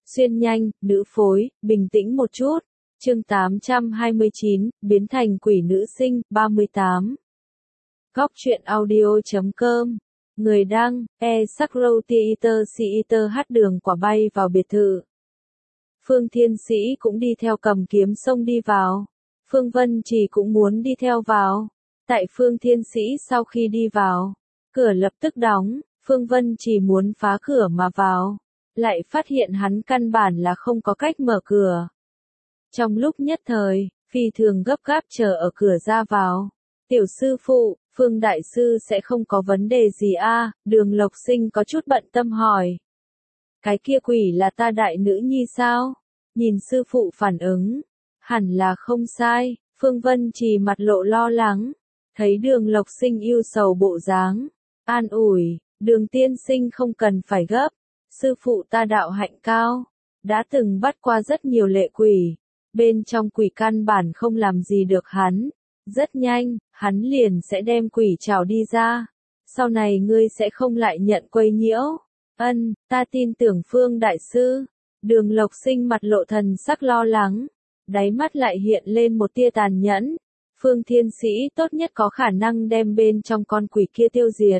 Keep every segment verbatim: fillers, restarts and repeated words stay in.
xuyên nhanh, nữ phối, bình tĩnh một chút. Chương tám trăm hai mươi chín, biến thành quỷ nữ sinh, ba mươi tám. Góc truyện audio chấm com. Người đăng, e Sakro Theater Theater hát đường quả bay vào biệt thự. Phương Thiên Sĩ cũng đi theo cầm kiếm xông đi vào. Phương Vân Trì cũng muốn đi theo vào. Tại Phương Thiên Sĩ sau khi đi vào, cửa lập tức đóng, Phương Vân Trì muốn phá cửa mà vào, lại phát hiện hắn căn bản là không có cách mở cửa. Trong lúc nhất thời, phi thường gấp gáp chờ ở cửa ra vào. Tiểu sư phụ, Phương Đại Sư sẽ không có vấn đề gì a? À? Đường Lộc Sinh có chút bận tâm hỏi. Cái kia quỷ là ta đại nữ nhi sao? Nhìn sư phụ phản ứng, hẳn là không sai. Phương Vân Trì mặt lộ lo lắng, thấy Đường Lộc Sinh yêu sầu bộ dáng, an ủi, Đường tiên sinh không cần phải gấp, sư phụ ta đạo hạnh cao, đã từng bắt qua rất nhiều lệ quỷ, bên trong quỷ căn bản không làm gì được hắn, rất nhanh, hắn liền sẽ đem quỷ trảo đi ra, sau này ngươi sẽ không lại nhận quấy nhiễu. Ân, ta tin tưởng Phương Đại Sư. Đường Lộc Sinh mặt lộ thần sắc lo lắng, đáy mắt lại hiện lên một tia tàn nhẫn. Phương Thiên Sĩ tốt nhất có khả năng đem bên trong con quỷ kia tiêu diệt.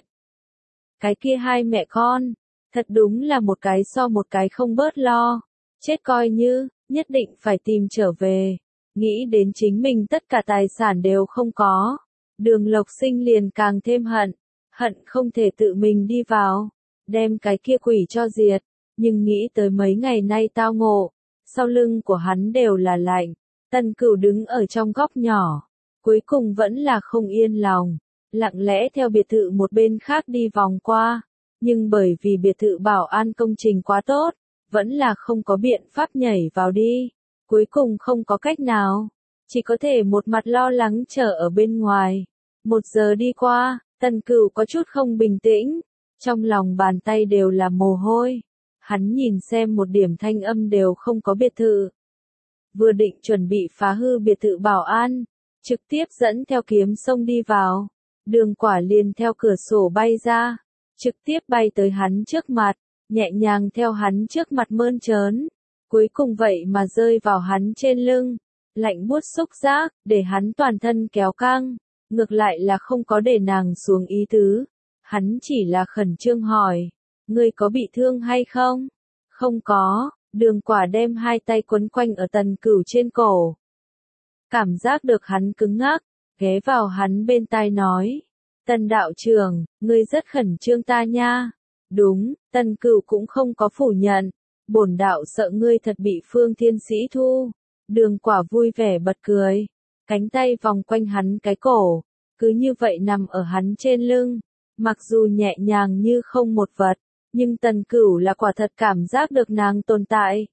Cái kia hai mẹ con, thật đúng là một cái so một cái không bớt lo, chết coi như, nhất định phải tìm trở về. Nghĩ đến chính mình tất cả tài sản đều không có, Đường Lộc Sinh liền càng thêm hận, hận không thể tự mình đi vào, đem cái kia quỷ cho diệt, nhưng nghĩ tới mấy ngày nay tao ngộ, sau lưng của hắn đều là lạnh. Tần Cửu đứng ở trong góc nhỏ, cuối cùng vẫn là không yên lòng, lặng lẽ theo biệt thự một bên khác đi vòng qua, nhưng bởi vì biệt thự bảo an công trình quá tốt, vẫn là không có biện pháp nhảy vào đi, cuối cùng không có cách nào, chỉ có thể một mặt lo lắng chờ ở bên ngoài. Một giờ đi qua, Tần Cửu có chút không bình tĩnh, trong lòng bàn tay đều là mồ hôi, hắn nhìn xem một điểm thanh âm đều không có biệt thự. Vừa định chuẩn bị phá hư biệt thự bảo an, trực tiếp dẫn theo kiếm xông đi vào, Đường Quả liền theo cửa sổ bay ra, trực tiếp bay tới hắn trước mặt, nhẹ nhàng theo hắn trước mặt mơn trớn, cuối cùng vậy mà rơi vào hắn trên lưng, lạnh buốt xúc giác, để hắn toàn thân kéo căng, ngược lại là không có để nàng xuống ý tứ, hắn chỉ là khẩn trương hỏi, ngươi có bị thương hay không? Không có. Đường Quả đem hai tay quấn quanh ở Tần Cửu trên cổ. Cảm giác được hắn cứng ngắc, ghé vào hắn bên tai nói. Tần đạo trưởng, ngươi rất khẩn trương ta nha. Đúng, Tần Cửu cũng không có phủ nhận. Bổn đạo sợ ngươi thật bị Phương Thiên Sĩ thu. Đường Quả vui vẻ bật cười. Cánh tay vòng quanh hắn cái cổ. Cứ như vậy nằm ở hắn trên lưng. Mặc dù nhẹ nhàng như không một vật. Nhưng Tần Cửu là quả thật cảm giác được nàng tồn tại.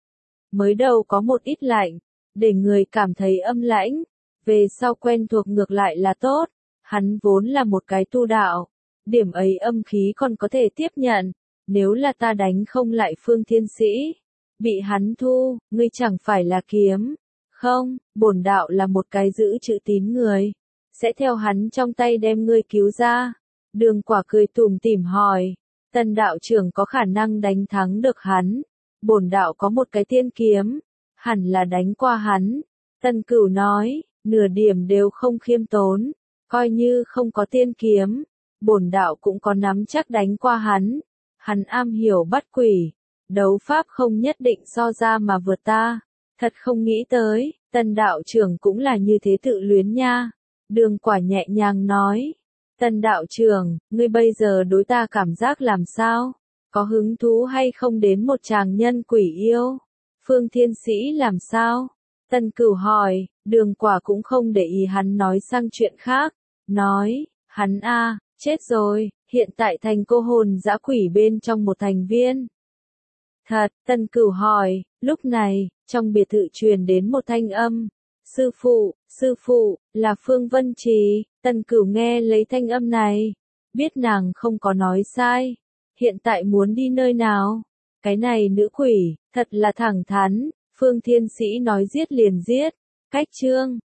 Mới đầu có một ít lạnh, để người cảm thấy âm lãnh, về sau quen thuộc ngược lại là tốt, hắn vốn là một cái tu đạo, điểm ấy âm khí còn có thể tiếp nhận, nếu là ta đánh không lại Phương Thiên Sĩ, bị hắn thu, ngươi chẳng phải là kiếm, không, bổn đạo là một cái giữ chữ tín người, sẽ theo hắn trong tay đem ngươi cứu ra. Đường Quả cười tủm tỉm hỏi. Tần đạo trưởng có khả năng đánh thắng được hắn, bổn đạo có một cái tiên kiếm, hẳn là đánh qua hắn. Tần Cửu nói, nửa điểm đều không khiêm tốn, coi như không có tiên kiếm, bổn đạo cũng có nắm chắc đánh qua hắn. Hắn am hiểu bắt quỷ, đấu pháp không nhất định so ra mà vượt ta. Thật không nghĩ tới, Tần đạo trưởng cũng là như thế tự luyến nha. Đường Quả nhẹ nhàng nói. Tần đạo trưởng, ngươi bây giờ đối ta cảm giác làm sao? Có hứng thú hay không đến một chàng nhân quỷ yêu? Phương Thiên Sĩ làm sao? Tần Cửu hỏi, Đường Quả cũng không để ý hắn nói sang chuyện khác. Nói, hắn a, chết rồi, hiện tại thành cô hồn dã quỷ bên trong một thành viên. Thật, Tần Cửu hỏi, lúc này, trong biệt thự truyền đến một thanh âm. Sư phụ, sư phụ, là Phương Vân Trì. Tần Cửu nghe lấy thanh âm này, biết nàng không có nói sai, hiện tại muốn đi nơi nào, cái này nữ quỷ, thật là thẳng thắn, Phương Thiên Sĩ nói giết liền giết, cách chương,